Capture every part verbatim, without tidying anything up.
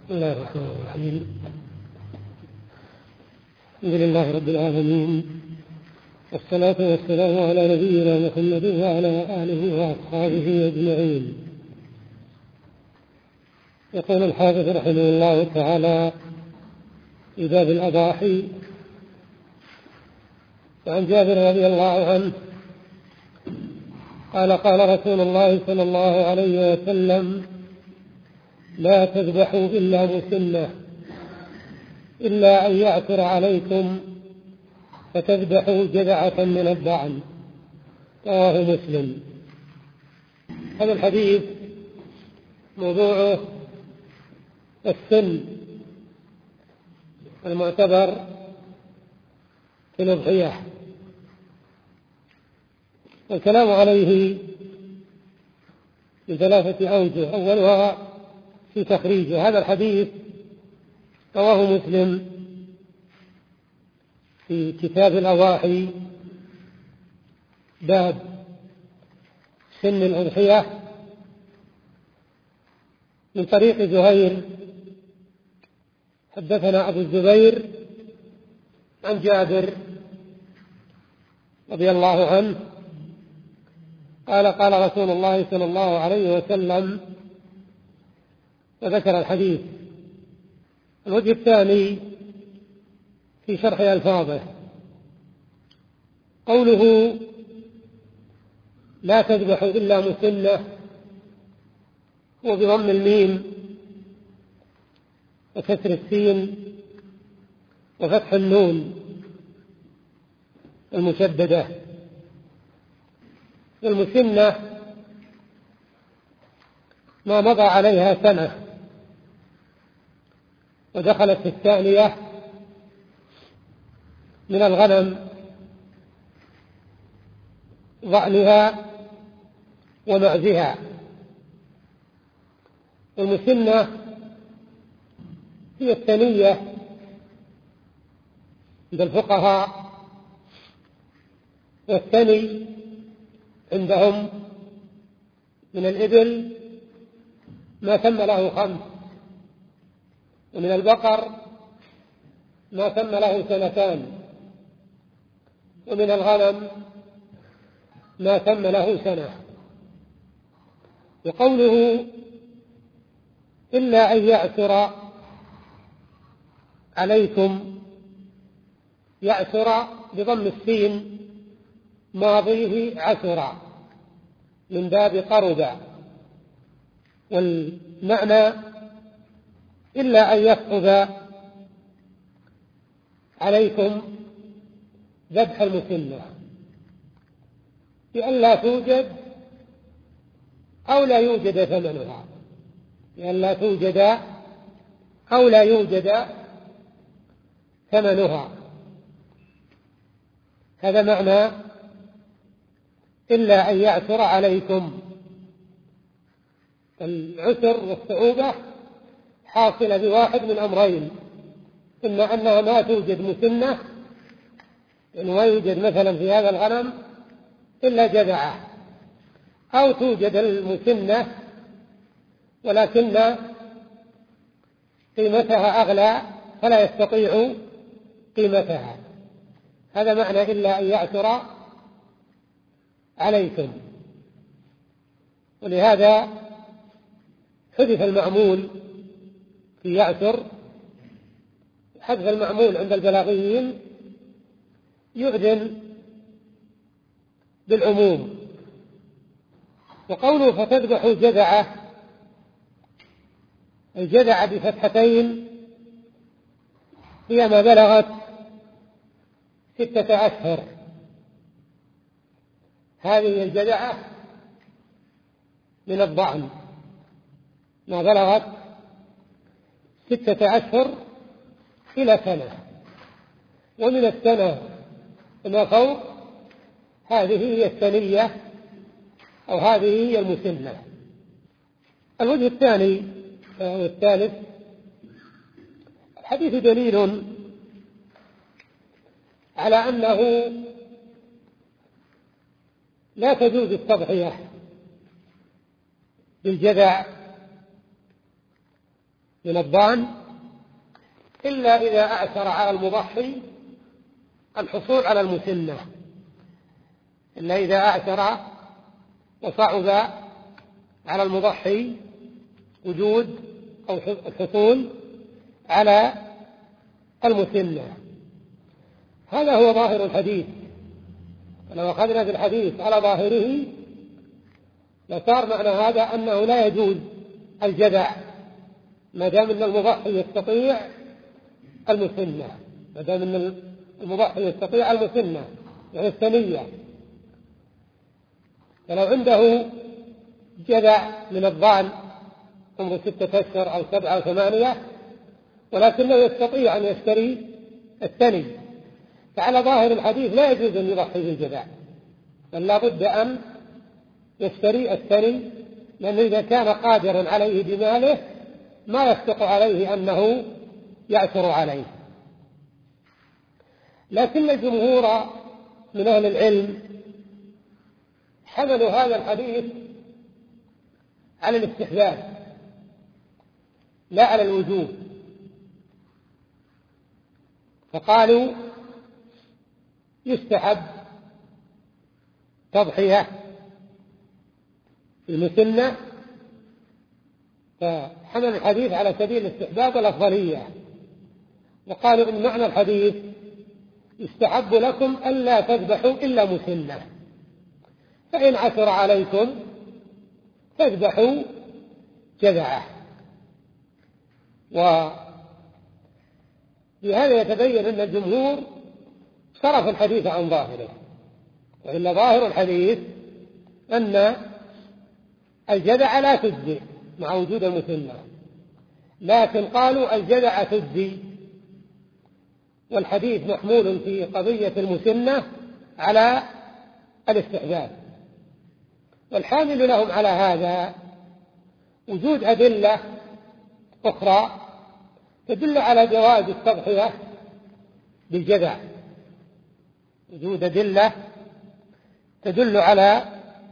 بسم الله الرحمن الرحيم. الحمد لله رب العالمين، والصلاة والسلام على نبينا محمد وعلى آله وأصحابه أجمعين. يقول الحافظ رحمه الله تعالى في باب الأضاحي: وعن جابر رضي الله عنه قال: قال رسول الله صلى الله عليه وسلم: لا تذبحوا إلا مسنة، إلا أن يعثر عليكم فتذبحوا جذعة من الضعن. رواه مسلم. هذا الحديث موضوعه السن المعتبر في الأضحية، والكلام عليه من ثلاثة أوجه. أولها في تخريجه. هذا الحديث رواه مسلم في كتاب الأضاحي باب سن الأضحية من طريق زهير. حدثنا أبو الزبير عن جابر رضي الله عنه قال: قال رسول الله صلى الله عليه وسلم، وذكر الحديث. الوجه الثاني في شرح ألفاظه، قوله: لا تذبحوا إلا مسنة، وبضم الميم وكسر السين وفتح النون المشددة. المسنة ما مضى عليها سنة ودخلت في الثانية من الغنم ضأنها ومعزها. المسنة هي الثنية عند الفقهاء، والثني عندهم من الإبل ما تم له خمس، ومن البقر ما تم له سنتان، ومن الغنم ما تم له سنة. وقوله: إلا أن يعثر عليكم، يعثر بضم السين ماضيه عثر من باب قرب، والمعنى إلا أن يفقد عليكم ذبح المسنة، بأن لا توجد أو لا يوجد ثمنها، بأن لا توجد أو لا يوجد ثمنها. هذا معنى إلا أن يعثر عليكم. العسر والصعوبة حاصلة بواحد من أمرين: إما أنها ما توجد مسنة، إنه ما يوجد مثلا في هذا الغنم إلا جذعة، أو توجد المسنة ولكن قيمتها أغلى فلا يستطيع قيمتها. هذا معنى إلا أن يعثر عليكم. ولهذا حذف المعمول في يعثر. حذف المعمول عند البلاغيين يؤذن بالعموم. وقوله فتذبحوا جذعة، الجذعة بفتحتين هي ما بلغت ستة أشهر. هذه الجذعة من الضأن ما بلغت ستة أشهر إلى سنة، ومن السنة ما فوق هذه هي الثنية أو هذه هي المسنة. الوجه الثاني والثالث: الحديث دليل على أنه لا تجوز التضحية بالجذع من الضأن إلا إذا أعثر على المضحي الحصول على المسنة، إلا إذا أعثر وصعب على المضحي وجود أو الحصول على المسنة. هذا هو ظاهر الحديث. لو أخذنا في الحديث على ظاهره لصار معنى هذا أنه لا يجوز الجذع ما دام أن المضحي يستطيع المسنة، ما دام أن المضحي يستطيع المسنة يعني الثنية. فلو عنده جذع من الضأن عمره ستة أشهر أو سبعة أو ثمانية ولكنه يستطيع أن يشتري الثني، فعلى ظاهر الحديث لا يجوز أن يضحي بالجذع، بل لا بد أن يشتري الثني، لأنه إذا كان قادرا عليه بماله ما يصدق عليه أنه يأثر عليه. لكن الجمهور من أهل العلم حملوا هذا الحديث على الاستحباب لا على الوجوب، فقالوا يستحب تضحية المسنة، فحمل الحديث على سبيل الاستحباب والأفضلية، وقالوا إن معنى الحديث يستحب لكم ألا تذبحوا إلا مسنة، فإن عثر عليكم فاذبحوا جذعه. وبهذا يتبين أن الجمهور صرف الحديث عن ظاهره، وإلا ظاهر الحديث أن الجذع لا تجزي مع وجود المسنة، لكن قالوا الجذع تجزي، والحديث محمول في قضية المسنة على الاستحباب. والحامل لهم على هذا وجود أدلة أخرى تدل على جواز التضحية بالجذع، وجود أدلة تدل على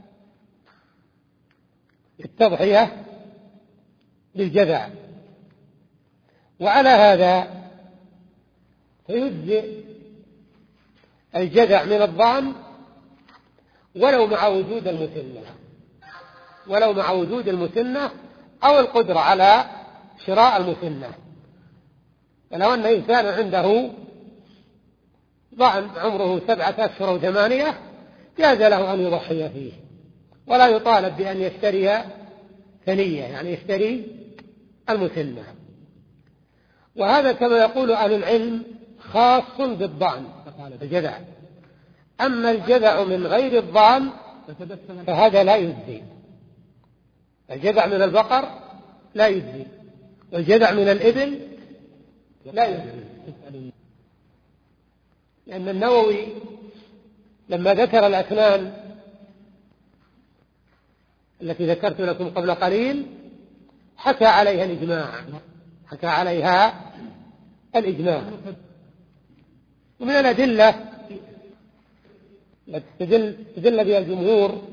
التضحية بالجذع، وعلى هذا فيجزئ الجذع من الضأن ولو مع وجود المسنة، ولو مع وجود المسنة أو القدرة على شراء المسنة. فلو أن إنسان عنده ضأن عمره سبعة أشهر أو ثمانية جاز له أن يضحي فيه، ولا يطالب بأن يشتري ثنية يعني يشتري المسنة. وهذا كما يقول أهل العلم خاص بالضأن الجذع، أما الجذع من غير الضأن فهذا لا يجزي. الجذع من البقر لا يجزي، والجذع من الإبل لا يجزي، لأن النووي لما ذكر الأسنان التي ذكرت لكم قبل قليل حكى عليها الإجماع، حكى عليها الإجماع. ومن الأدلة التي تدل, تدل بها الجمهور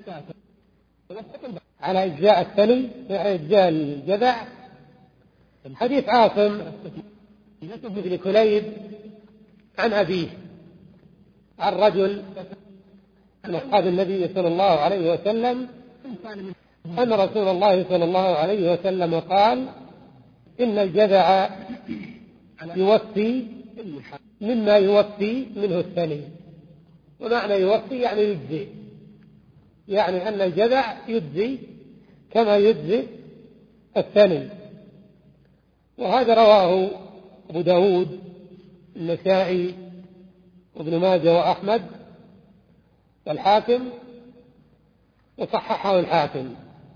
على إجزاء الثني على إجزاء الجذع حديث عاصم بن كليب عن أبيه عن رجل من أصحاب النبي صلى الله عليه وسلم أن رسول الله صلى الله عليه وسلم قال إن الجذع يوفي مما يوفي منه الثني. ومعنى يوفي يعني يجزي، يعني أن الجذع يجزي كما يجزي الثني. وهذا رواه أبو داود النسائي وابن ماجه وأحمد والحاكم وصححه الحاكم،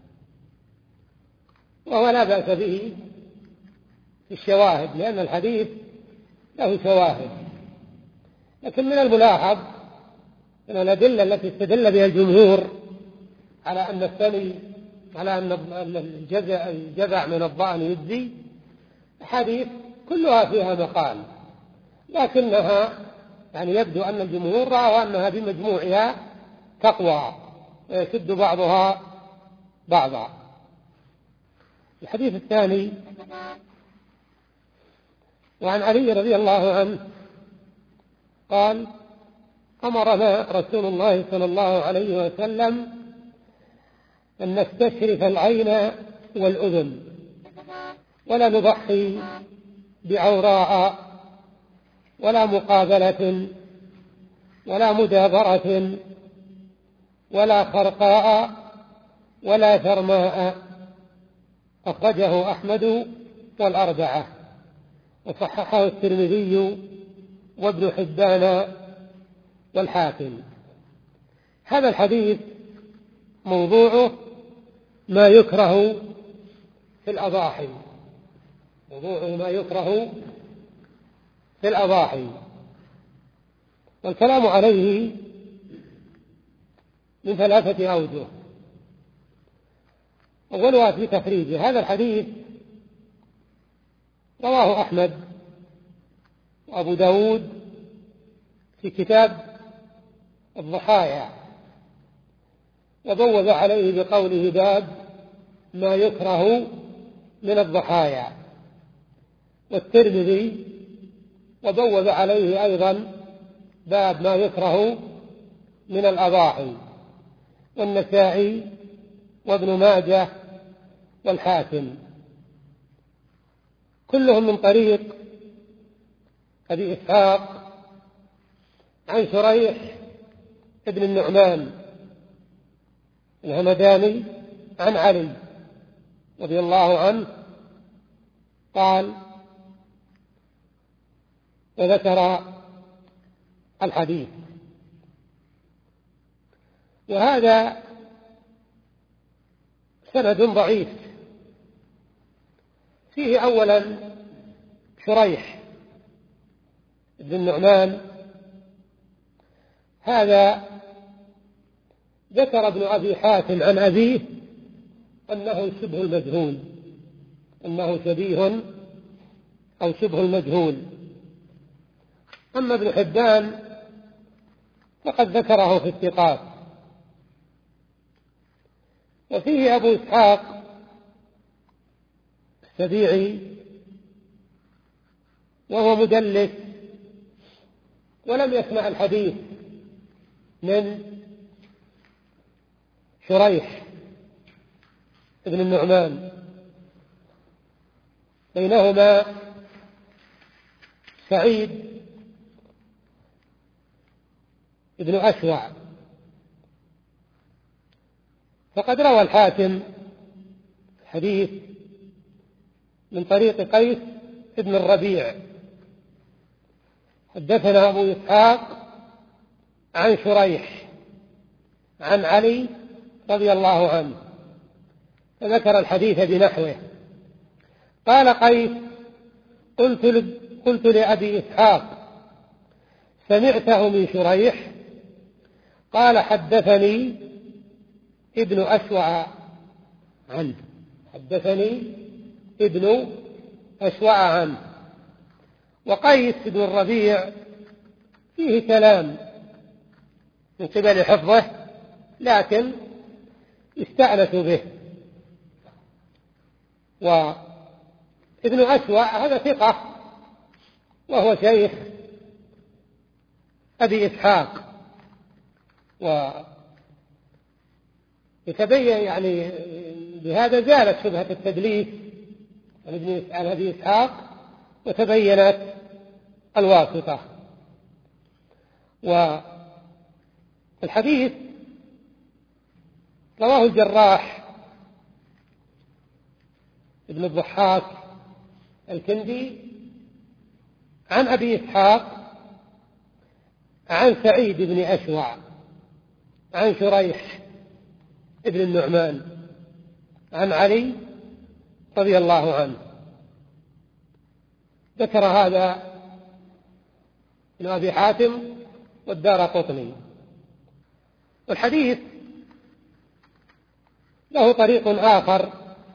وهو لا بأس به في الشواهد لأن الحديث له شواهد. لكن من الملاحظ أن الأدلة التي استدل بها الجمهور على أن الثني على أن الجذع من الضأن يجزي حديث كلها فيها مقال، لكنها يعني يبدو أن الجمهور رأوا أنها بمجموعها تقوى ويشد بعضها بعضا. الحديث الثاني وعن علي رضي الله عنه قال: أمرنا رسول الله صلى الله عليه وسلم أن نستشرف العين والأذن ولا نضحي بعوراء ولا مقابلة ولا مدابرة ولا خرقاء ولا ثرماء. أخرجه أحمد والأربعة وصححه الترمذي وابن حبان والحاكم. هذا الحديث موضوعه ما يكره في الأضاحي، موضوعه ما يكره في الأضاحي، والكلام عليه من ثلاثة أوجه. أولها في تخريجه. هذا الحديث رواه أحمد وأبو داود في كتاب الضحايا، وبوب عليه بقوله: باب ما يكره من الضحايا. والترمذي وبوب عليه أيضا باب ما يكره من الأضاحي، والنسائي وابن ماجه والحاكم، كلهم من طريق أبي إسحاق عن شريح ابن النعمان الهمداني عن علي رضي الله عنه قال، وذكر الحديث. وهذا سند ضعيف، فيه أولا شريح ابن النعمان، هذا ذكر ابن أبي حاتم عن أبيه أنه شبه المجهول، أنه شبيه أو شبه المجهول. أما ابن حبان فقد ذكره في الثقات. وفيه أبو إسحاق السبيعي وهو مدلس ولم يسمع الحديث من شريح ابن النعمان، بينهما سعيد ابن أشوع. فقد روى الحاكم حديث من طريق قيس ابن الربيع: حدثنا أبو إسحاق عن شريح عن علي رضي الله عنه، فذكر الحديث بنحوه. قال قيس: قلت, قلت لأبي إسحاق: سمعته من شريح؟ قال: حدثني ابن أشوع عنه، حدثني ابن أشوع عنه. وقيس بن الربيع فيه كلام من قبل حفظه، لكن استأنس به. وابن أشوع هذا ثقة، وهو شيخ أبي إسحاق، ويتبين يعني بهذا زالت شبهة التدليس عن أبي إسحاق وتبينت الواسطة. والحديث رواه الجراح ابن الضحاك الكندي عن أبي إسحاق عن سعيد بن أشوع عن شريح ابن النعمان عن علي رضي الله عنه. ذكر هذا ابن أبي حاتم والدارقطني. والحديث له طريق آخر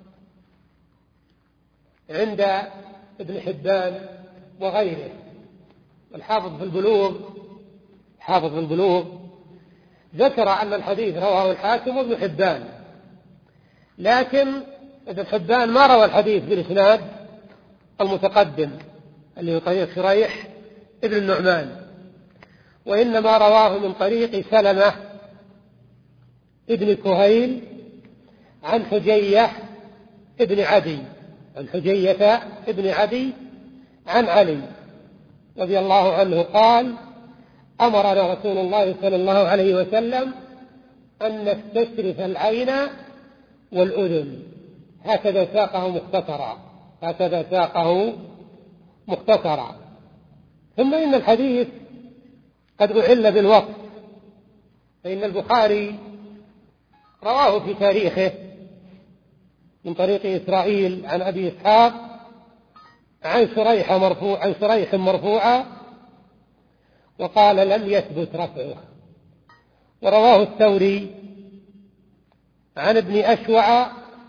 عند ابن حبان وغيره، والحافظ في البلوغ حافظ في البلوغ ذكر أن الحديث رواه الحاكم وابن حبان، لكن ابن حبان ما روى الحديث بالإسناد المتقدم اللي هو طريق شريح ابن النعمان، وإنما رواه من طريق سلمة ابن كهيل عن حجية ابن عدي عن حجية ابن عدي عن علي رضي الله عنه قال: أمرنا رسول الله صلى الله عليه وسلم أن نستشرف العين والأذن. هكذا ساقه مختصرا هكذا ساقه مختصرا ثم إن الحديث قد أعل بالوقت، فإن البخاري رواه في تاريخه من طريق إسرائيل عن أبي إسحاق عن شريح مرفوع عن شريح مرفوعا، وقال لم يثبت رفعه. ورواه الثوري عن ابن أشوع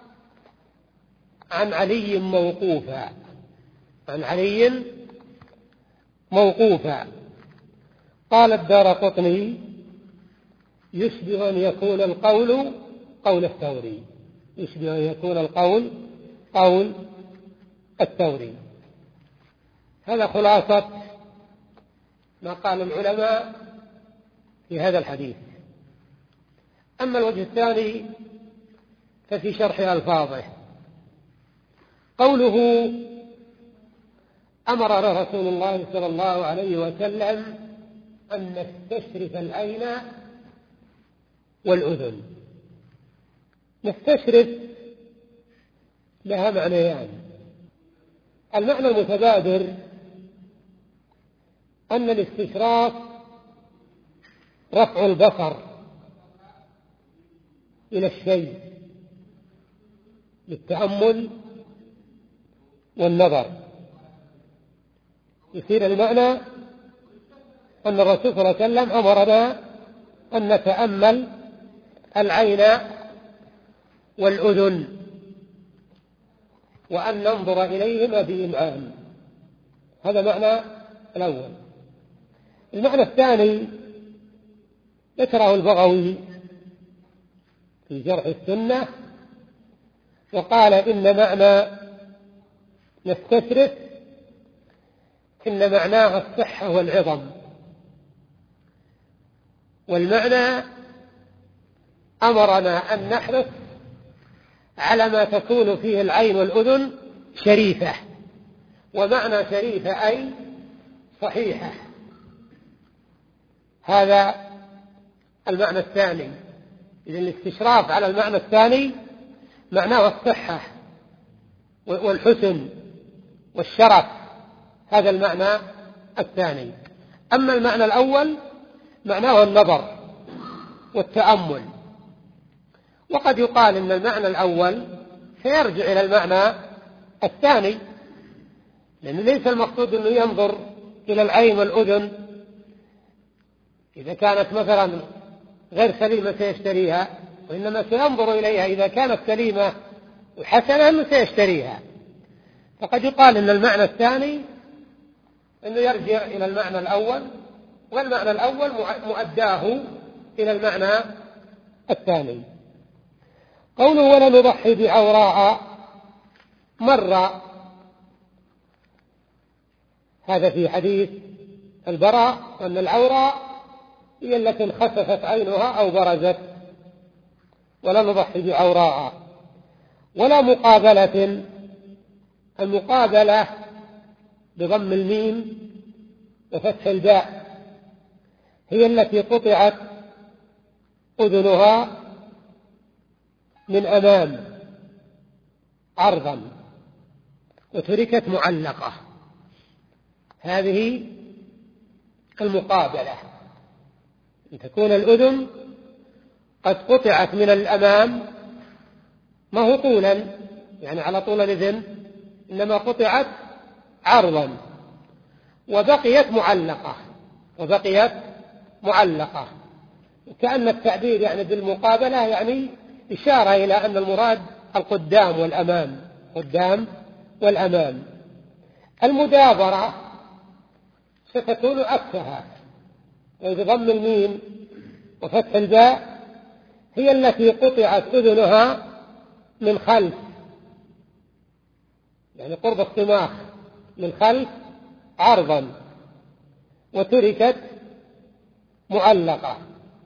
عن علي موقوفا عن علي موقوفا. قال الدارقطني: يشبه أن يكون القول قول الثوري يشبه أن يكون القول قول الثوري. هذا خلاصة ما قال العلماء في هذا الحديث. أما الوجه الثاني ففي شرح ألفاظه. قوله: أمر رسول الله صلى الله عليه وسلم أن نستشرف العين والأذن. نستشرف لها معنيان. المعنى المتبادر أن الاستشراف رفع البصر إلى الشيء للتأمل والنظر. يصير المعنى أن الرسول صلى الله عليه وسلم أمرنا أن نتأمل العين والأذن وأن ننظر إليهما بإمعان. هذا معنى الأول. المعنى الثاني ذكره البغوي في جرح السنة، وقال: إن معنى نستشرف إن معناه الصحة والعظم، والمعنى أمرنا أن نحرص على ما تكون فيه العين والأذن شريفة. ومعنى شريفة أي صحيحة. هذا المعنى الثاني. إذن الاستشراف على المعنى الثاني معناه الصحة والحسن والشرف. هذا المعنى الثاني. أما المعنى الأول معناه النظر والتأمل. وقد يقال إن المعنى الأول سيرجع إلى المعنى الثاني، لأن ليس المقصود أنه ينظر إلى العين والأذن إذا كانت مثلا غير سليمة سيشتريها، وإنما سينظر إليها إذا كانت سليمة وحسنة أنه سيشتريها. فقد يقال إن المعنى الثاني أنه يرجع إلى المعنى الأول، والمعنى الأول مؤداه إلى المعنى الثاني. قوله: ولا نضحي بعوراء، مر هذا في حديث البراء أن العوراء هي التي انخسفت عينها أو برزت. ولا نضحي بعوراء. ولا مقابلة. المقابلة بضم الميم وفتح الباء هي التي قطعت أذنها من أمام عرضا وتركت معلقة. هذه المقابلة، أن تكون الأذن قد قطعت من الأمام، ما هو طولا يعني على طول الأذن، إنما قطعت عرضا وبقيت معلقة وبقيت معلقة كأن التعبير يعني بالمقابلة يعني إشارة إلى أن المراد القدام والأمام قدام والأمام. المدابرة ستكون عكسها، وبضم الميم وفتح الباء هي التي قطعت أذنها من خلف يعني قرب الصماخ من خلف عرضا وتركت معلقة،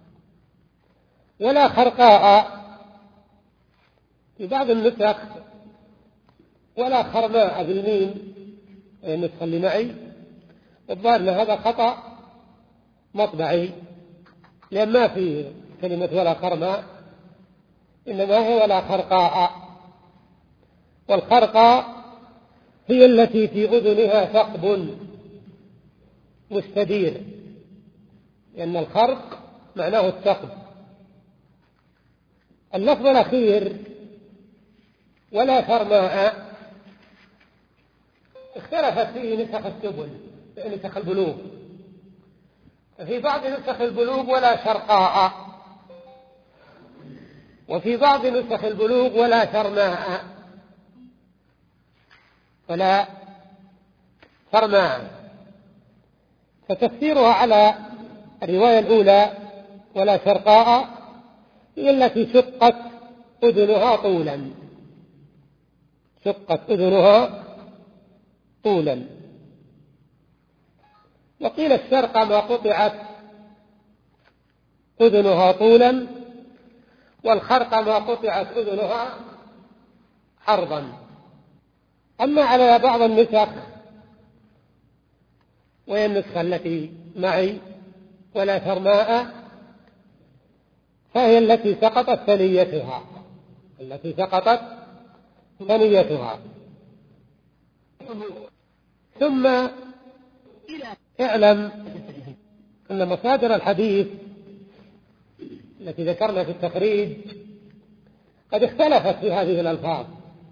ولا خرقاء في بعض النسخ، ولا خرماء بالميم النسخة اللي معي. الظاهر أن هذا خطأ مطبعي، لأن ما في كلمة ولا خرماء، إنما هي ولا خرقاء. والخرقاء هي التي في أذنها ثقب مستدير، لأن الخرق معناه الثقب. اللفظ الأخير ولا خرماء اختلفت فيه نسخ السبل، نسخ البلوغ. في بعض نسخ البلوغ ولا شرقاء، وفي بعض نسخ البلوغ ولا شرماء ولا شرماء. فتفسيرها على الرواية الأولى ولا شرقاء هي التي شقت أذنها طولا، شقت أذنها طولا. وقيل الشرقة ما قطعت أذنها طولا، والخرقة ما قطعت أذنها عرضا. أما على بعض النسخ، وهي النسخة التي معي ولا شرماء، فهي التي سقطت ثنيتها، التي سقطت ثنيتها. ثم اعلم أن مصادر الحديث التي ذكرنا في التخريج قد اختلفت في هذه الألفاظ،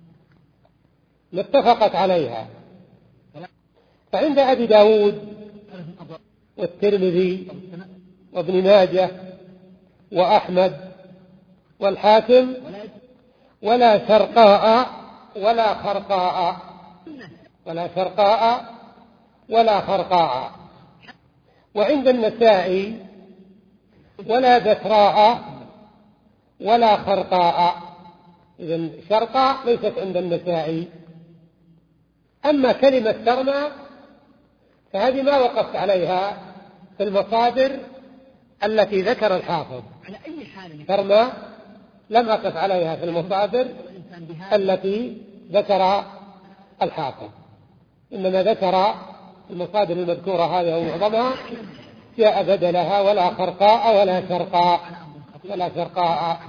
اتفقت عليها. فعند أبي داود والترمذي وابن ماجه وأحمد والحاكم ولا شرقاء ولا خرقاء، ولا شرقاء ولا خرقاء. وعند النسائي ولا ذكراء ولا خرقاء. إذن شرقاء ليست عند النسائي. أما كلمة شرماء فهذه ما وقفت عليها في المصادر التي ذكر الحافظ. شرماء لم أقف عليها في المصادر التي ذكر الحافظ، إنما ذكر المصادر المذكورة هذه ومعظمها جاء بدلها ولا خرقاء ولا شرقاء ولا شرقاء.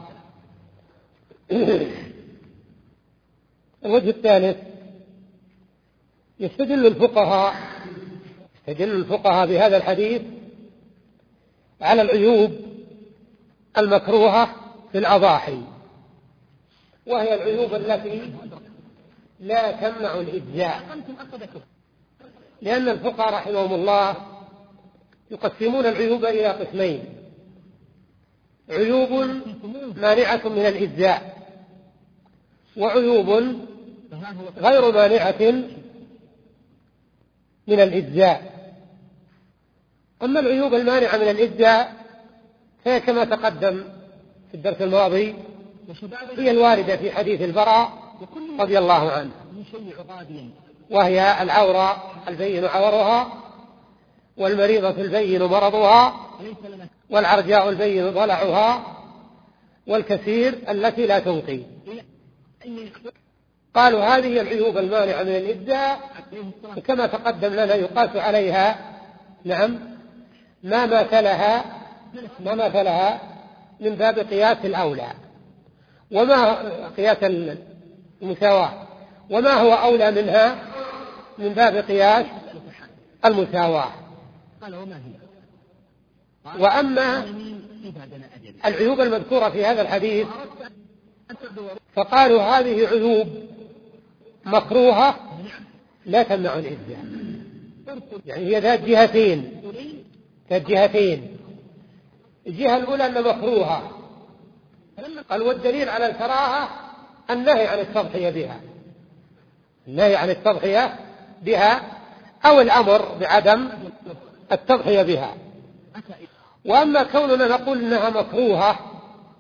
الوجه الثالث، يستدل الفقهاء يستدل الفقهاء بهذا الحديث على العيوب المكروهة في الأضاحي، وهي العيوب التي لا تمنع الإجزاء، لأن الفقهاء رحمهم الله يقسمون العيوب إلى قسمين: عيوب مانعة من الإجزاء، وعيوب غير مانعة من الإجزاء. أما العيوب المانعة من الإجزاء فهي كما تقدم في الدرس الماضي، هي الواردة في حديث البراء رضي الله عنه، وهي العورة البين عورها، والمريضة البين مرضها، والعرجاء البين ضلعها، والكثير التي لا تنقي. قالوا هذه العيوب المانعة من الإجزاء، وكما تقدم لنا يقاس عليها نعم ما مثلها ما مثلها من باب قياس الأولى، وما قياس المساواة، وما هو أولى منها من باب قياس المساواة. وأما العيوب المذكورة في هذا الحديث فقالوا هذه عيوب مكروهة لا تمنع الإجزاء، يعني هي ذات جهتين ذات جهتين الجهة الأولى أن مكروهة، قال والدليل على الكراهة النهي عن التضحية بها النهي عن التضحية بها أو الأمر بعدم التضحية بها. وأما كوننا نقول إنها مكروهة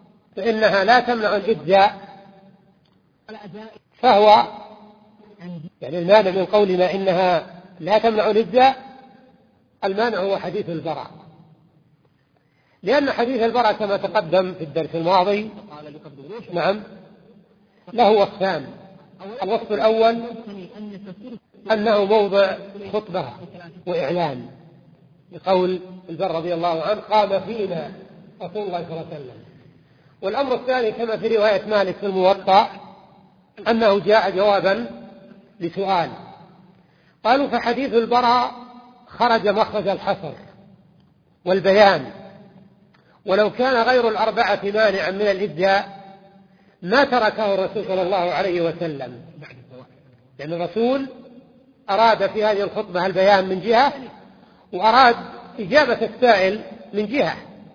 فإنها لا تمنع الإجزاء، فهو يعني المانع من قولنا إنها لا تمنع الإجزاء، المانع هو حديث البراء، لأن حديث البراء كما تقدم في الدرس الماضي نعم له وصفان. الوصف الأول أنه موضع خطبة وإعلان، بقول البر رضي الله عنه قام فينا رسول الله صلى الله عليه وسلم. والأمر الثاني كما في رواية مالك في الموطأ أنه جاء جوابا لسؤال. قالوا فحديث البراء خرج مخرج الحصر والبيان، ولو كان غير الأربعة مانعا من الإجزاء ما تركه الرسول صلى الله عليه وسلم، لأن الرسول أراد في هذه الخطبة البيان من جهة، وأراد إجابة السائل من جهة،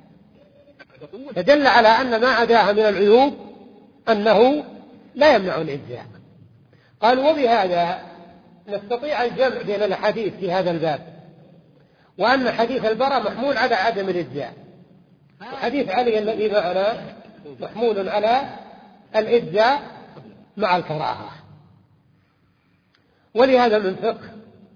فدل على أن ما عداها من العيوب أنه لا يمنع الإجزاء. قالوا وبهذا نستطيع الجمع بين الحديث في هذا الباب، وأن حديث البراء محمول على عدم الإجزاء، وحديث علي الذي معنا محمول على الإجزاء مع الكراهة. ولهذا من فقه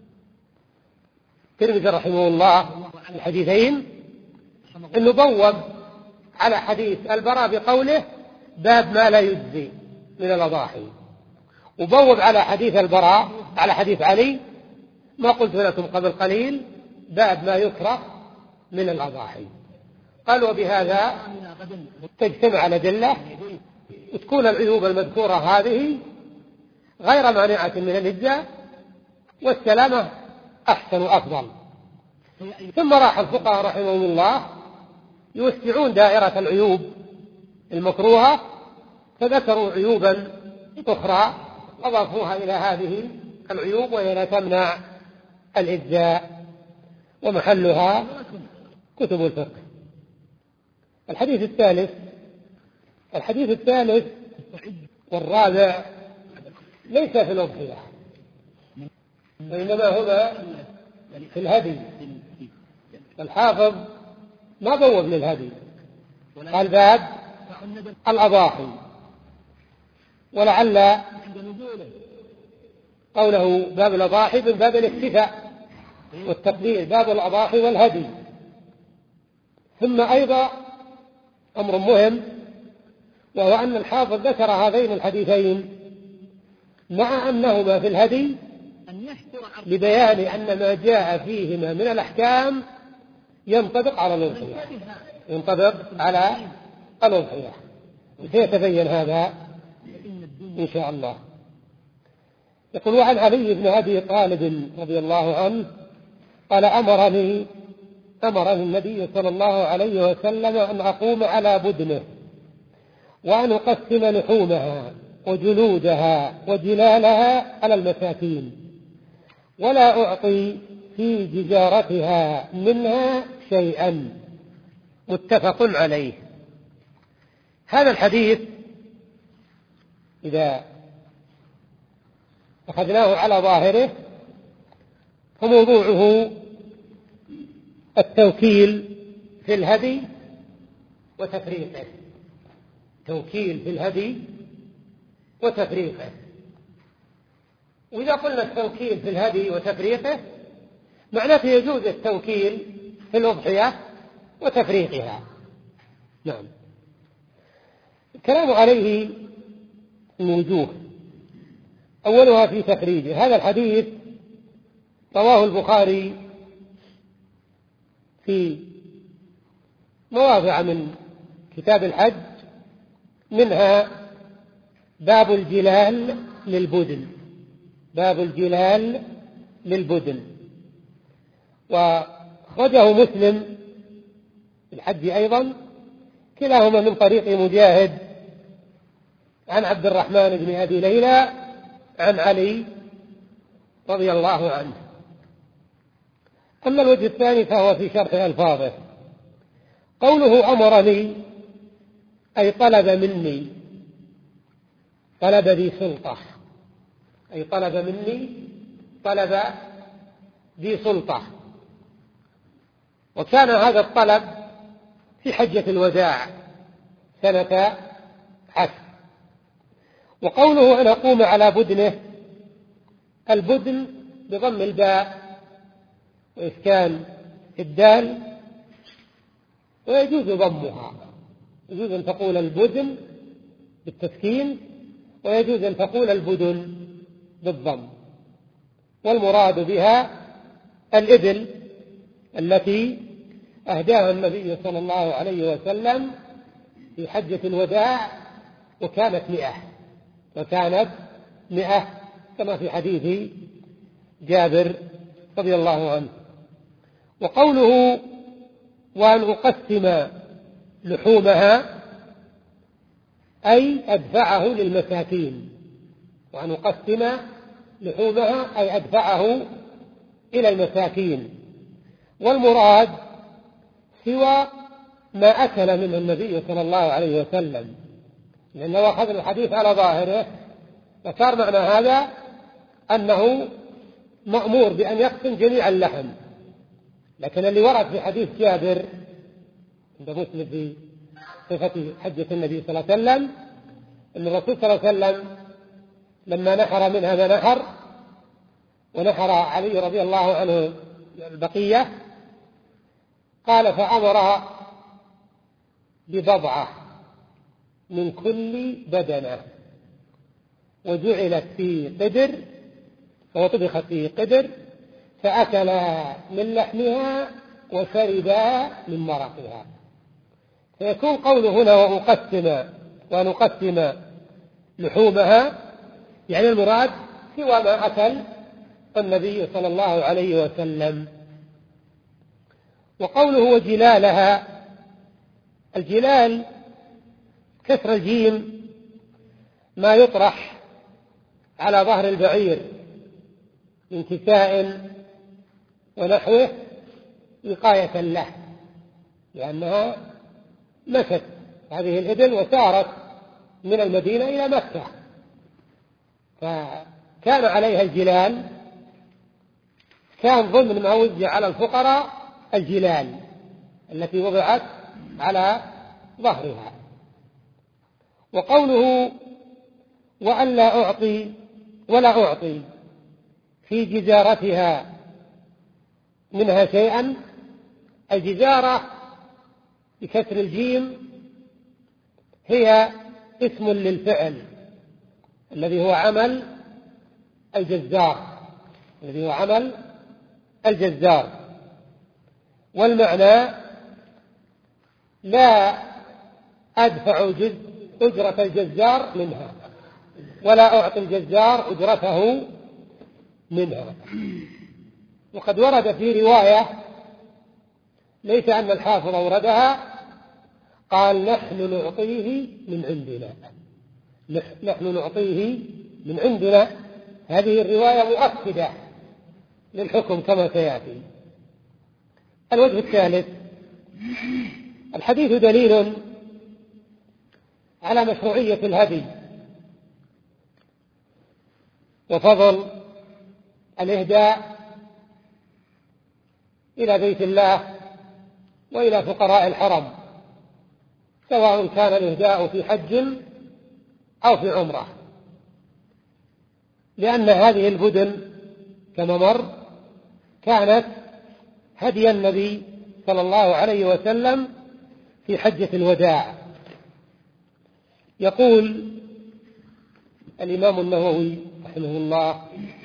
الترمذي رحمه الله الحديثين أنه بوب على حديث البراء بقوله باب ما لا يجزي من الأضاحي، وبوب على حديث البراء على حديث علي ما قلت لكم قبل قليل باب ما يكره من الأضاحي. قالوا بهذا تجتمع الأدلة وتكون العيوب المذكورة هذه غير مانعة من الإجزاء، والسلامة أحسن وأفضل. ثم راح الفقهاء رحمهم الله يوسعون دائرة العيوب المكروهة، فذكروا عيوبا أخرى أضافوها إلى هذه العيوب وهي لا تمنع الإجزاء، ومحلها كتب الفقه. الحديث الثالث الحديث الثالث والرابع ليس في الأضحية، وإنما هما في الهدي. الحافظ ما بوب للهدي، قال باب الأضاحي، ولعل قوله باب الأضاحي من باب الاكتفاء والتقدير، باب الأضاحي والهدي. ثم أيضا أمر مهم، وهو أن الحافظ ذكر هذين الحديثين مع أنهما في الهدي لبيان أن ما جاء فيهما من الأحكام ينطبق على الأضحية ينطبق على الأضحية سيتبين هذا إن شاء الله. يقول وعن علي بن أبي طالب رضي الله عنه قال أمرني أمرني النبي صلى الله عليه وسلم أن أقوم على بدنه وأن أقسم لحومها وجلودها وجلالها على المساكين، ولا أعطي في جزارتها منها شيئا. متفق عليه. هذا الحديث إذا أخذناه على ظاهره فموضوعه التوكيل في الهدي وتفريقه توكيل في الهدي وتفريقه. وإذا قلنا التوكيل في الهدي وتفريقه معناته يجوز التوكيل في الأضحية وتفريقها. نعم. الكلام عليه من وجوه، أولها في تخريجه. هذا الحديث رواه البخاري في مواضع من كتاب الحج، منها باب الجلال للبدن باب الجلال للبدن وخرجه مسلم في الحج أيضا، كلاهما من طريق مجاهد عن عبد الرحمن بن أبي ليلى عن علي رضي الله عنه. أما الوجه الثاني فهو في شرح ألفاظه. قوله أمرني أي طلب مني، طلب ذي سلطة، أي طلب مني طلب ذي سلطة. وكان هذا الطلب في حجة الوداع سنة عشر. وقوله أن أقوم على بدنه البدن بضم الباء وإسكان الدال، ويجوز ضمها، يجوز أن تقول البدن بالتسكين، ويجوز أن تقول البدن بالضم. والمراد بها الإبل التي أهداها النبي صلى الله عليه وسلم في حجة الوداع، وكانت مئة وكانت مئة كما في حديث جابر رضي الله عنه. وقوله وأن أقسم لحومها أي أدفعه للمساكين، وأن أقسم لحومها أي أدفعه إلى المساكين. والمراد سوى ما أكل منه النبي صلى الله عليه وسلم، لأنه أخذ الحديث على ظاهره، فصار معنى هذا أنه مأمور بأن يقسم جميع اللحم. لكن اللي ورد في حديث جابر عند مسلم في صفة حجة النبي صلى الله عليه وسلم أن الرسول صلى الله عليه وسلم لما نحر منها ما نحر، ونحر علي رضي الله عنه البقية، قال فأمر ببضعة من كل بدنة، وجعلت في قدر، وطبخت في قدر، فأكلا من لحمها وشربا من مرقها. فيكون قوله هنا وأقسم ونقسم لحومها يعني المراد سوى ما أكل النبي صلى الله عليه وسلم. وقوله وجلالها، الجلال كسر الجيم ما يطرح على ظهر البعير من كساء ونحوه وقاية له، لأنها مشت هذه الإبل وسارت من المدينة إلى مكة، فكان عليها الجلال، كان ضمن ما وزع على الفقراء الجلال التي وضعت على ظهرها. وقوله وأن لا أعطي ولا أعطي في جزارتها منها شيئا، الجزارة بكسر الجيم هي اسم للفعل الذي هو عمل الجزار الذي هو عمل الجزار والمعنى لا أدفع أجرة الجزار منها ولا أعطي الجزار أجرته منها. وقد ورد في رواية ليس أن الحافظ أوردها، قال نحن نعطيه من عندنا، نحن نعطيه من عندنا. هذه الرواية مؤكدة للحكم كما سيأتي. الوجه الثالث، الحديث دليل على مشروعية الهدي وفضل الإهداء إلى بيت الله وإلى فقراء الحرم، سواء كان الإهداء في حج أو في عمرة، لأن هذه البدن كما مر كانت هدي النبي صلى الله عليه وسلم في حجة الوداع. يقول الإمام النووي رحمه الله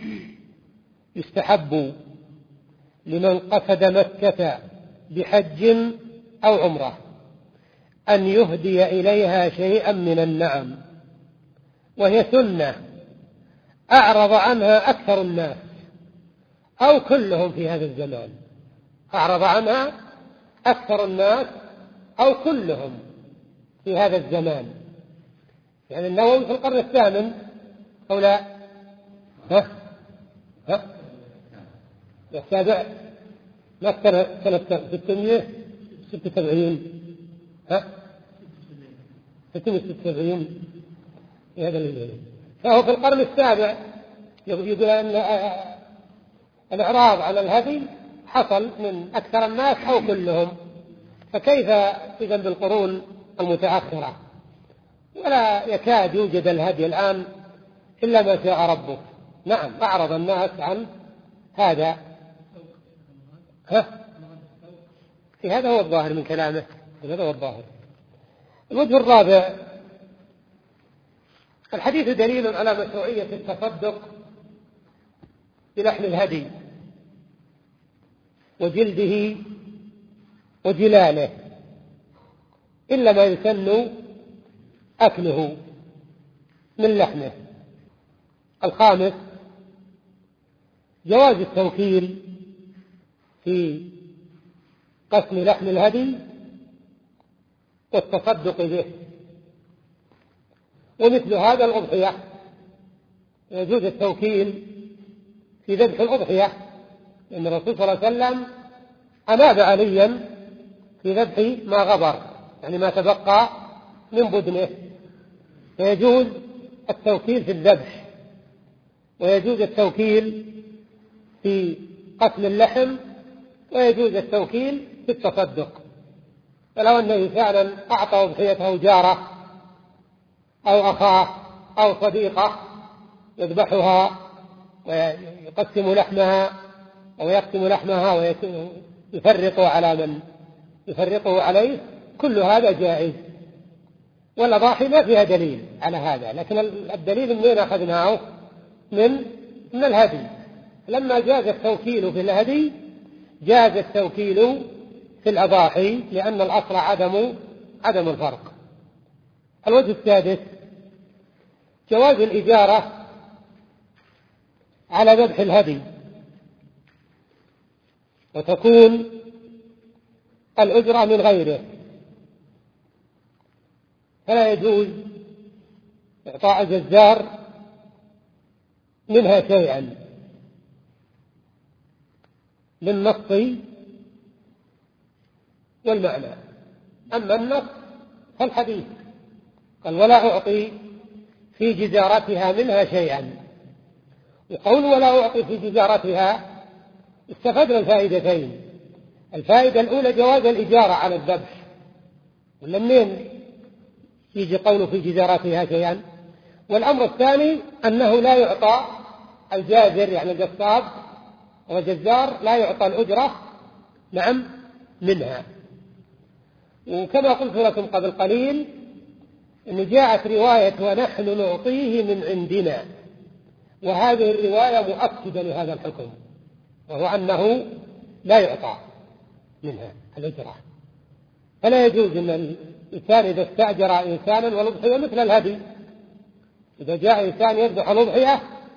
يستحب لمن قصد مكة بحج أو عمرة أن يهدي إليها شيئا من النعم، وهي سنة أعرض عنها أكثر الناس أو كلهم في هذا الزمان، أعرض عنها أكثر الناس أو كلهم في هذا الزمان. يعني النووي في القرن الثامن أو لا؟ ها؟ ها؟ السابع مكة سنة ستمائة وستة وسبعين، ها؟ ستمائة وستة وسبعين في هذا الليل. فهو في القرن السابع يقول أن الإعراض على الهدي حصل من أكثر الناس أو كلهم، فكيف إذن بالقرون المتأخرة؟ ولا يكاد يوجد الهدي الآن إلا ما شاء ربك، نعم أعرض الناس عن هذا. ها؟ في هذا هو الظاهر من كلامه، هذا هو الظاهر. الوجه الرابع: الحديث دليل على مشروعية التصدق بلحم الهدي وجلده وجلاله، إلا ما يسن أكله من لحمه. الخامس: جواز التوكيل في قسم لحم الهدي والتصدق به، ومثل هذا الأضحية يجوز التوكيل في ذبح الأضحية، لأن الرسول صلى الله عليه وسلم أناب عليا في ذبح ما غبر، يعني ما تبقى من بدنه، فيجوز التوكيل في الذبح، ويجوز التوكيل في قتل اللحم، ويجوز التوكيل في التصدق. فلو أنه فعلا أعطى أضحيته جاره أو أخاه أو صديقه يذبحها ويقسم لحمها أو يقسم لحمها ويفرقه على من يفرقه عليه، كل هذا جائز. والأضاحي ما فيها دليل على هذا، لكن الدليل منين أخذناه؟ من من الهدي. لما جاز التوكيل في الهدي جاز التوكيل في الأضاحي، لأن الأصل عدم عدم الفرق. الوجه السادس: جواز الإجارة على ذبح الهدي، وتكون الأجرة من غيره، فلا يجوز إعطاء الجزار منها شيئا للنص والمعنى. أما النص فالحديث قال: ولا أعطي في جزارتها منها شيئا. وقول ولا أعطي في جزارتها استفدنا الفائدتين: الفائدة الأولى جواز الإجارة على الذبح، ولا منين يجي قوله في جزارتها شيئا؟ والأمر الثاني أنه لا يعطى الجازر، يعني القصاب والجزار لا يعطى الأجرة نعم منها. وكما قلت لكم قبل قليل أن جاءت رواية ونحن نعطيه من عندنا، وهذه الرواية مؤكدة لهذا الحكم، وهو أنه لا يعطى منها الأجرة. فلا يجوز أن الإنسان إذا استأجر إنسانا والأضحية مثل الهدي، إذا جاء إنسان يذبح الأضحية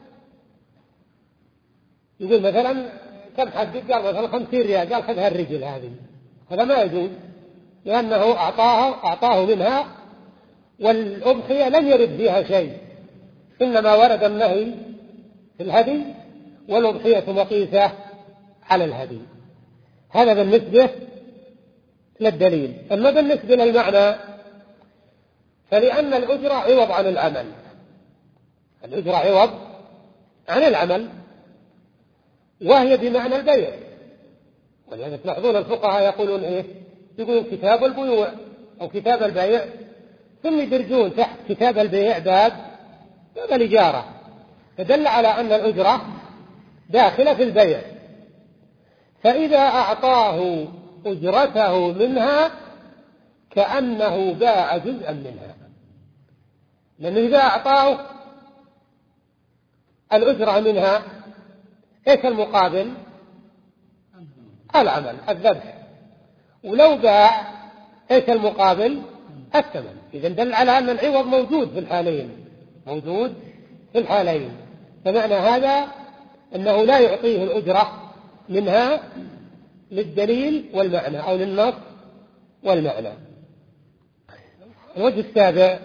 يقول مثلا كم حدد؟ قال مثلا خمسين ريال، قال خذها الرجل هذه، هذا ما يجوز، لأنه أعطاه أعطاه منها، والأضحية لم يرد فيها شيء، إنما ورد النهي في الهدي، والأضحية مقيسة على الهدي. هذا بالنسبة للدليل. أما بالنسبة للمعنى فلأن الأجرة عوض عن العمل، الأجرة عوض عن العمل، وهي بمعنى البيع. ولهذا تلاحظون الفقهاء يقولون إيه؟ يقولون كتاب البيوع أو كتاب البيع، ثم يدرجون تحت كتاب البيع باب باب الإجارة، فدل على أن الأجرة داخلة في البيع. فإذا أعطاه أجرته منها كأنه باع جزءا منها، لأنه إذا أعطاه الأجرة منها إيش المقابل؟ العمل، الذبح. ولو باع إيش المقابل؟ الثمن. إذن دل على أن العوض موجود في الحالين، موجود في الحالين. فمعنى هذا أنه لا يعطيه الأجرة منها للدليل والمعنى أو للنص والمعنى. الوجه السابع: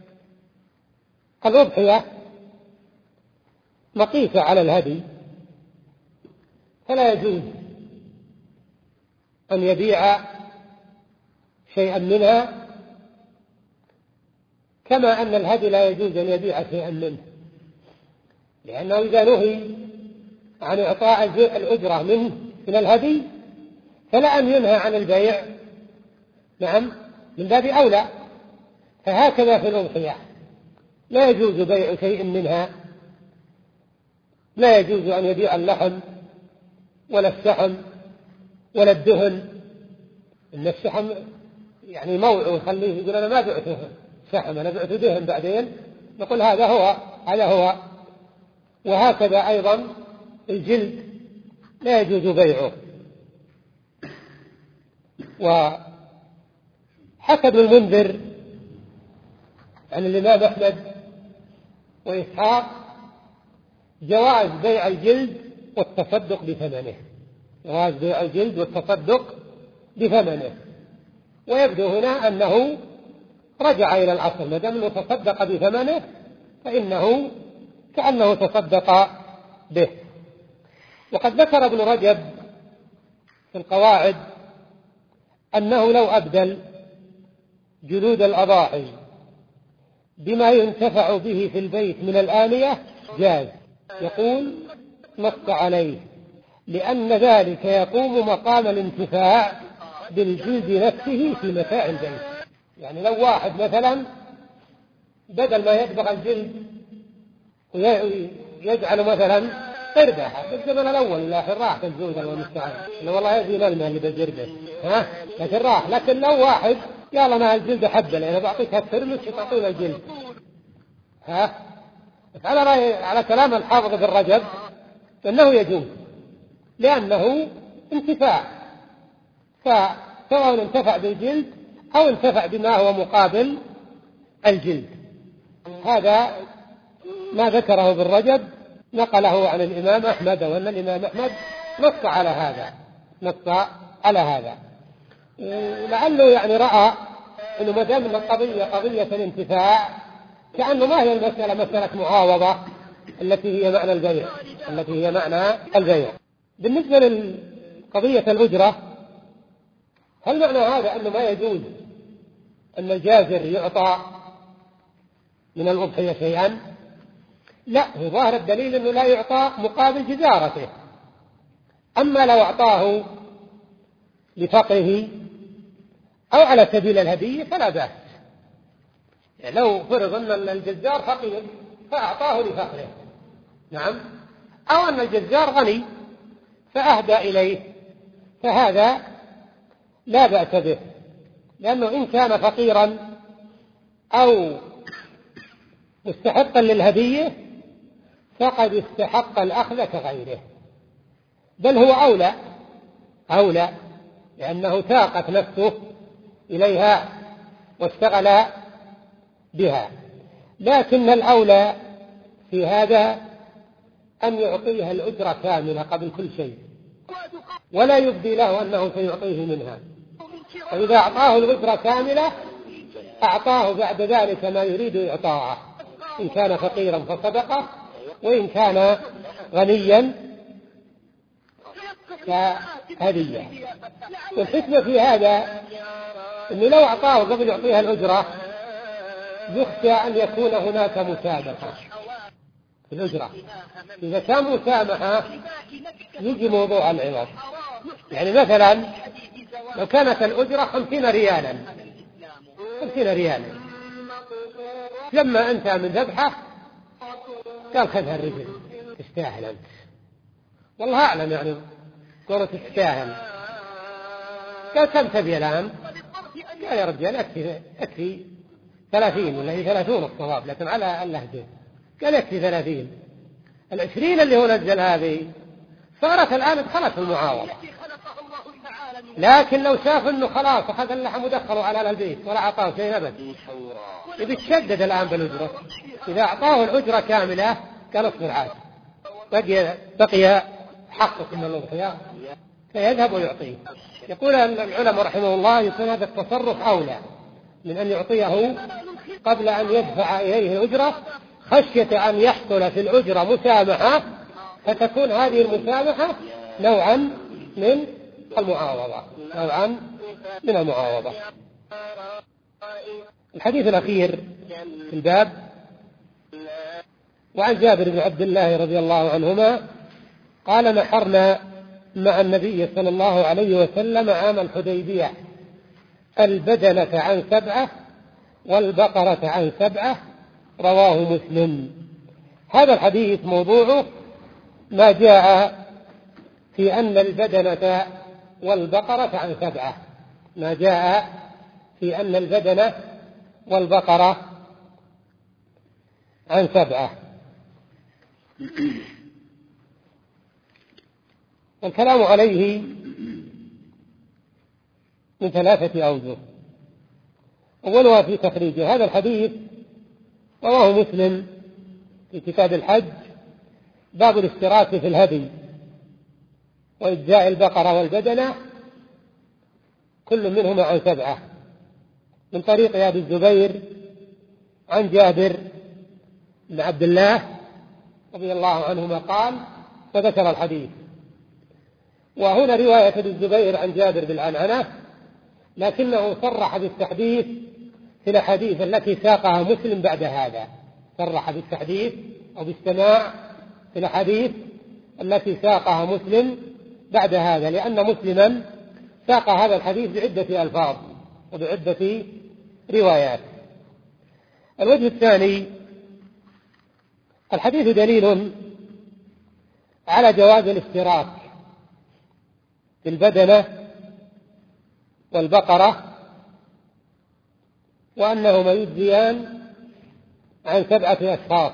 الأضحية مقيسة على الهدي، فلا يجوز أن يبيع شيئا منها، كما أن الهدي لا يجوز أن يبيع شيئا منه، لأنه إذا نهي عن إعطاء الأجرة منه من الهدي فلا أن ينهى عن البيع نعم من باب أولى. فهكذا في الأضحية لا يجوز بيع شيء منها لا يجوز أن يبيع اللحم ولا الشحم ولا الدهن. إن الشحم يعني موعه يخليه يقول أنا ما بعته شحم، أنا بعته دهن بعدين، نقول هذا هو هذا هو. وهكذا أيضا الجلد لا يجوز بيعه. وحكى ابن المنذر عن الإمام أحمد وإسحاق جواز بيع الجلد والتصدق بثمنه، جواز بيع الجلد والتصدق بثمنه. ويبدو هنا أنه رجع إلى الأصل، ما دام أنه تصدق بثمنه فإنه كأنه تصدق به. وقد ذكر ابن رجب في القواعد أنه لو أبدل جلود الأضاحي بما ينتفع به في البيت من الآنية جاز. يقول نص عليه لأن ذلك يقوم مقام الانتفاع بالجلد نفسه في متاع البيت. يعني لو واحد مثلا بدل ما يدبغ الجلد ويجعل مثلا قردة في الزمن الأول لا راح الزوج والمستعان إنه والله هذه ملمة اللي بالجردة ها لكن راح. لكن لو واحد يلا ما الجلد حبة لأنا بعطيك هالترمس وتعطينا الجلد ها، على رأي على كلام الحافظ ابن رجب فإنه يجوز لأنه انتفاع، فسواء انتفع بالجلد أو انتفع بما هو مقابل الجلد. هذا ما ذكره ابن رجب نقله عن الإمام أحمد، وأن الإمام أحمد نص على هذا نص على هذا لعله يعني رأى أنه ما دام القضية قضية الانتفاع كأنه ما هي المسألة مسألة معاوضة التي هي معنى البيع التي هي معنى البيع. بالنسبة لقضية الأجرة، هل معنى هذا أنه ما يجوز أن الجازر يعطى من الأضحية شيئا؟ لا، هو ظاهر الدليل أنه لا يعطى مقابل جزارته. أما لو أعطاه لفقره أو على سبيل الهدية فلا بأس. يعني لو فرض أن الجزار فقير فأعطاه لفقره نعم، أو أن الجزار غني فأهدى إليه فهذا لا بأس به، لأنه إن كان فقيرا أو مستحقا للهدية فقد استحق الأخذ كغيره، بل هو أولى أولى لأنه ساقت نفسه إليها واشتغل بها. لكن الأولى في هذا أن يعطيها الأجرة كاملة قبل كل شيء، ولا يبدي له أنه سيعطيه منها. فإذا أعطاه الأجرة كاملة أعطاه بعد ذلك ما يريد إعطاءه، إن كان فقيرا فصدقه، وإن كان غنيا كهدية. والحكمة في هذا أنه لو أعطاه قبل يعطيها الأجرة يخشى أن يكون هناك مسامحة في الأجرة. إذا كان مسامحة يجي موضوع العوض. يعني مثلا لو كانت الأجرة خمسين ريالا خمسين ريالا لما أنت من ذبحه قال خذها الرجل تستاهل أنت، والله أعلم يعني قولة تستاهل. قال كم تبي الآن؟ قال يا رجال أكفي أكفي ثلاثين ولا هي ثلاثون الصواب لكن على اللهجة. قال يكفي ثلاثين. العشرين اللي هو نزل هذه صارت الآن دخلت المعاوضة. لكن لو شاف انه خلاص اخذ اللحم ودخلوا على البيت ولا اعطاه شيء ابد يبي يتشدد الآن بالأجرة. إذا أعطاه الأجرة كاملة كان اصبر عاد بقي بقي حقق من الأضحية فيذهب ويعطيه. يقول العلماء رحمه الله يكون هذا التصرف أولى من أن يعطيه قبل أن يدفع إليه الأجرة، خشية أن يحصل في الأجرة مسامحة فتكون هذه المسامحة نوعا من المعاوضة نوعا من المعاوضة. الحديث الأخير في الباب وعن جابر بن عبد الله رضي الله عنهما قال نحرنا مع النبي صلى الله عليه وسلم عام الحديبية البدنة عن سبعة والبقرة عن سبعة، رواه مسلم. هذا الحديث موضوعه ما جاء في أن البدنة والبقرة عن سبعة، ما جاء في أن البدنة والبقرة عن سبعة. الكلام عليه من ثلاثة أوجه. أولها في تخريج هذا الحديث، رواه مسلم في كتاب الحج باب الاشتراك في الهدي وإجزاء البقرة والبدنة كل منهما عن سبعة، من طريق أبي الزبير عن جابر بن عبد الله رضي الله عنهما قال، فذكر الحديث. وهنا رواية ابن الزبير عن جابر بالعنعنة، لكنه صرح بالتحديث في الأحاديث التي ساقها مسلم بعد هذا، صرح بالتحديث أو بالسماع في الأحاديث التي ساقها مسلم بعد هذا، لأن مسلما ساق هذا الحديث بعدة ألفاظ وبعدة روايات. الوجه الثاني، الحديث دليل على جواز الاشتراك في البدنة والبقرة، وأنهما يجزيان عن سبعة أشخاص.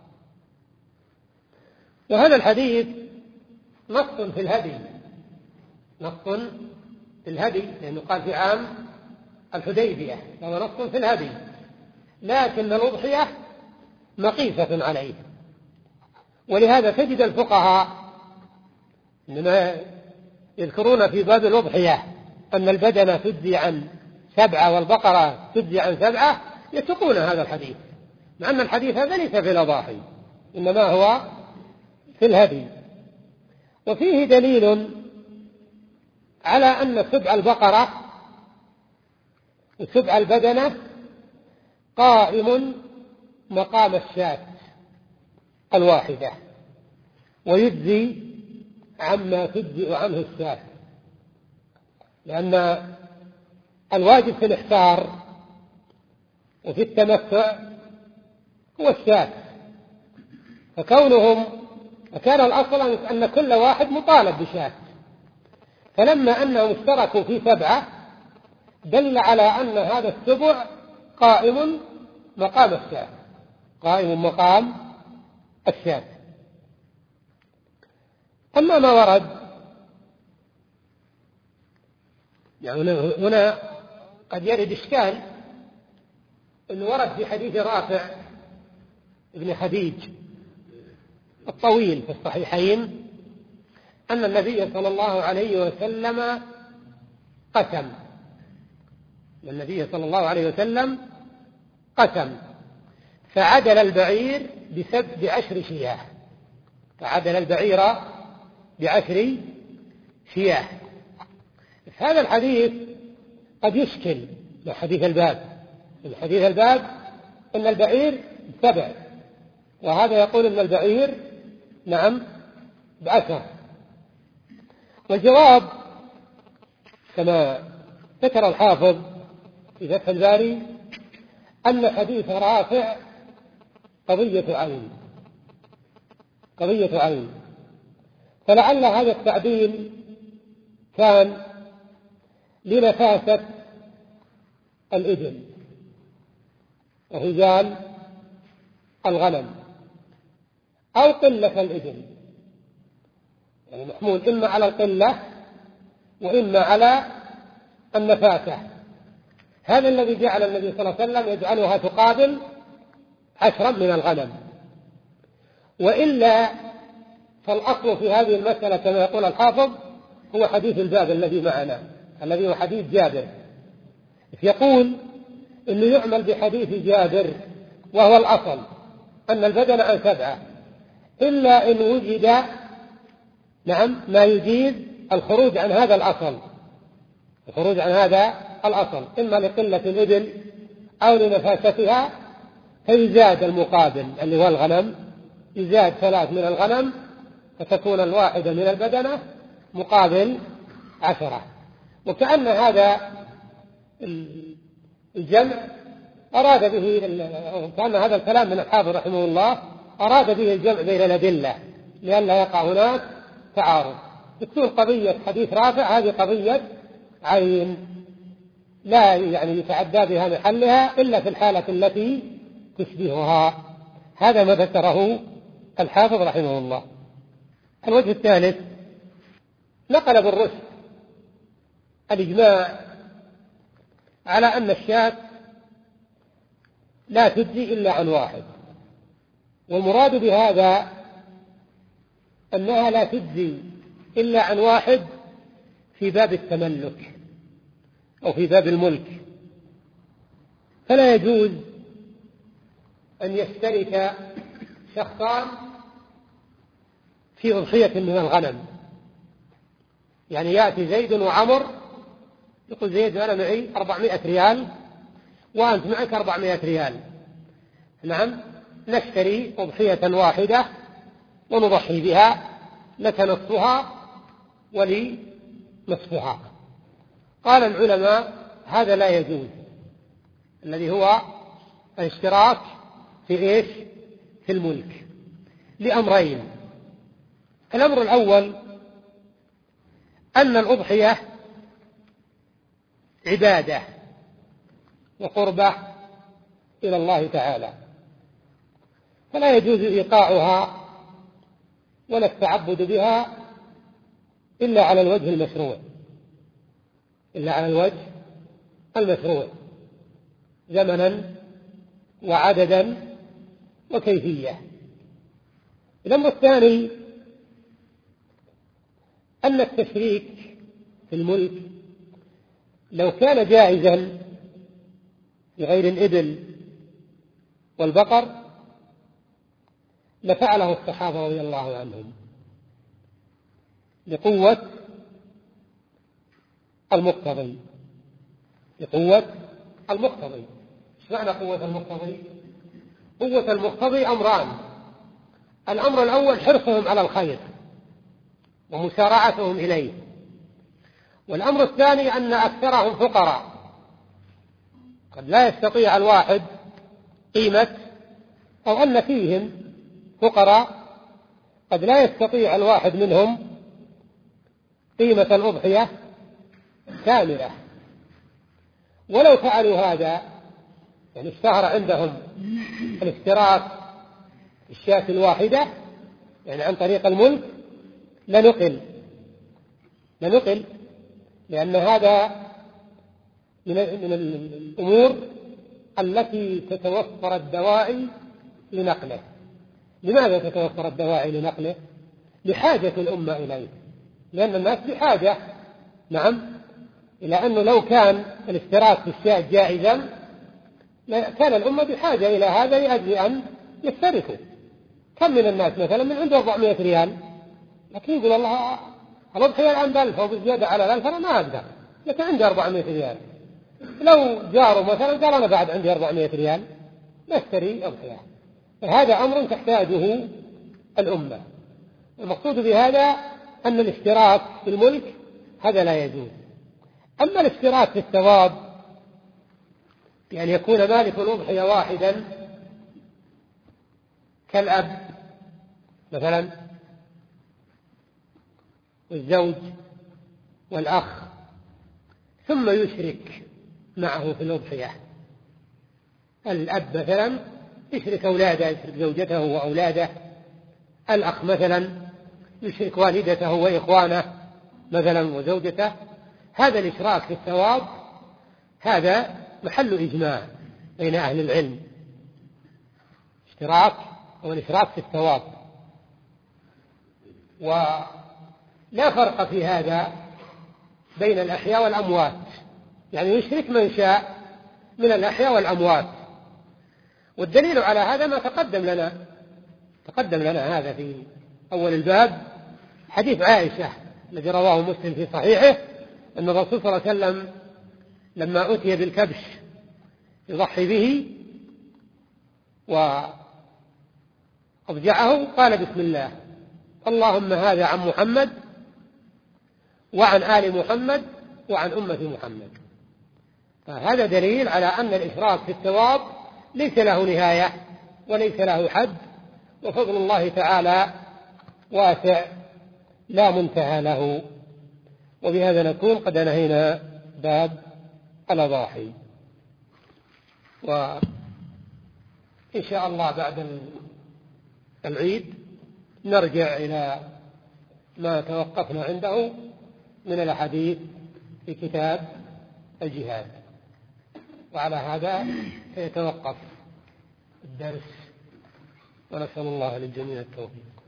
وهذا الحديث نص في الهدي، نص في الهدي، لأنه قال في عام الحديبية، فهو نص في الهدي، لكن الأضحية مقيسة عليه. ولهذا تجد الفقهاء إنما يذكرون في باب الأضحية أن البدنة تجزي عن سبعة والبقرة تجزي عن سبعة، يتقون هذا الحديث، مع أن الحديث هذا ليس في الأضاحي، إنما هو في الهدي. وفيه دليل على أن سبع البقرة وسبع البدنة قائم مقام الشاة الواحدة، ويجزي عما تجزئ عنه الشاة، لأن الواجب في الإحصار وفي التمتع هو الشاة، فكونهم فكان الأصل أن كل واحد مطالب بشاة، فلما أنهم اشتركوا في سبعة دل على أن هذا السبع قائم مقام الشاة، قائم مقام الشاة. أما ما ورد يعني هنا قد يرد إشكال، أنه ورد في حديث رافع ابن خديج الطويل في الصحيحين أن النبي صلى الله عليه وسلم قسم، النبي صلى الله عليه وسلم قسم فعدل البعير بسب بعشر شياه، فعدل البعير بعشر شياه. هذا الحديث قد يشكل مع حديث الباب، الحديث الباب أن البعير سبع، وهذا يقول أن البعير نعم بعشر. والجواب كما ذكر الحافظ في فتح الباري أن حديث رافع قضية عين، قضية عين، فلعل هذا التعديل كان لنفاسة الإبل وهجال الغنم أو قلة الإبل، يعني محمول إما على القلة وإما على النفاسة. هذا الذي جعل النبي صلى الله عليه وسلم يجعلها تقابل عشرا من الغنم، وإلا فالأصل في هذه المسألة كما يقول الحافظ هو حديث الباب الذي معنا، الذي هو حديث جابر، يقول إنه يعمل بحديث جابر وهو الأصل أن البدن عن سبعة، إلا إن وجد نعم ما يجيز الخروج عن هذا الأصل، الخروج عن هذا الأصل إما لقلة الإبل أو لنفاستها، فيزاد المقابل اللي هو الغنم، يزاد ثلاث من الغنم فتكون الواحدة من البدنة مقابل عشرة. وكأن هذا الجمع أراد به، كأن هذا الكلام من الحافظ رحمه الله أراد به الجمع بين الأدلة، لئلا يقع هناك تعارض. تكون قضية حديث رافع هذه قضية عين لا يعني يتعدى بها محلها إلا في الحالة التي تشبهها. هذا ما ذكره الحافظ رحمه الله. الوجه الثالث نقل ابن رشد الإجماع على أن الشاة لا تجزي إلا عن واحد، والمراد بهذا أنها لا تجزي إلا عن واحد في باب التملك أو في باب الملك، فلا يجوز أن يشترك شخصان في أضحية من الغنم. يعني يأتي زيد وعمر، يقول زيد أنا معي أربعمائة ريال وأنت معك أربعمائة ريال، نعم نشتري أضحية واحدة ونضحي بها، لك نصفها ولي نصفها. قال العلماء هذا لا يجوز، الذي هو الاشتراك في إيش؟ في الملك، لأمرين. الأمر الأول أن الأضحية عبادة وقربة إلى الله تعالى، فلا يجوز إيقاعها ولا التعبد بها إلا على الوجه المشروع، إلا على الوجه المشروع زمنا وعددا وكيفية. الأمر الثاني أن التشريك في الملك لو كان جائزا بغير الإبل والبقر لفعله الصحابة رضي الله عنهم لقوة المقتضي، لقوة المقتضي. ايش معنى قوة المقتضي؟ قوة المقتضي أمران: الأمر الأول حرصهم على الخير ومسارعتهم إليه، والأمر الثاني أن أكثرهم فقراء، قد لا يستطيع الواحد قيمة، أو أن فيهم فقراء قد لا يستطيع الواحد منهم قيمة الأضحية كاملة. ولو فعلوا هذا، يعني اشتهر عندهم الاشتراك في الشاة الواحدة يعني عن طريق الملك، لنقل لنقل لأن هذا من الأمور التي تتوفر الدواعي لنقله. لماذا تتوفر الدواعي لنقله؟ لحاجة الأمة إليه، لأن الناس بحاجة نعم إلى أنه لو كان الاشتراك في الشاة جائزا كان الأمة بحاجة إلى هذا لأجل أن يشتركوا. كم من الناس مثلا من عنده أربعمائة ريال لكن يقول الله الأضحية الآن بألف أو بزيادة على الألف أنا ما أقدر، لكن عندي أربعمائة ريال. لو جاروا مثلا قال أنا بعد عندي أربعمائة ريال نشتري أضحية. فهذا أمر تحتاجه الأمة. المقصود بهذا أن الاشتراك في الملك هذا لا يجوز. أما الاشتراك في الثواب بأن يكون مالك الأضحية واحدا كالأب مثلا والزوج والأخ، ثم يشرك معه في الأضحية. الأب مثلا يشرك أولاده، يشرك زوجته وأولاده. الأخ مثلا يشرك والدته وإخوانه مثلا وزوجته. هذا الإشراك في الثواب هذا محل إجماع بين أهل العلم، اشتراك أو الإشراك في الثواب. ولا فرق في هذا بين الأحياء والأموات، يعني يشرك من شاء من الأحياء والأموات. والدليل على هذا ما تقدم لنا تقدم لنا هذا في أول الباب، حديث عائشة الذي رواه مسلم في صحيحه أن الرسول صلى الله عليه وسلم لما أتي بالكبش يضحي به وأضجعه قال بسم الله اللهم هذا عن محمد وعن آل محمد وعن أمة محمد. فهذا دليل على أن الإشراك في الثواب ليس له نهاية وليس له حد، وفضل الله تعالى واسع لا منتهى له. وبهذا نكون قد انهينا باب الأضاحي، وإن شاء الله بعد العيد نرجع إلى ما توقفنا عنده من الأحاديث في كتاب الجهاد، وعلى هذا سيتوقف الدرس، ونسأل الله للجميع التوفيق.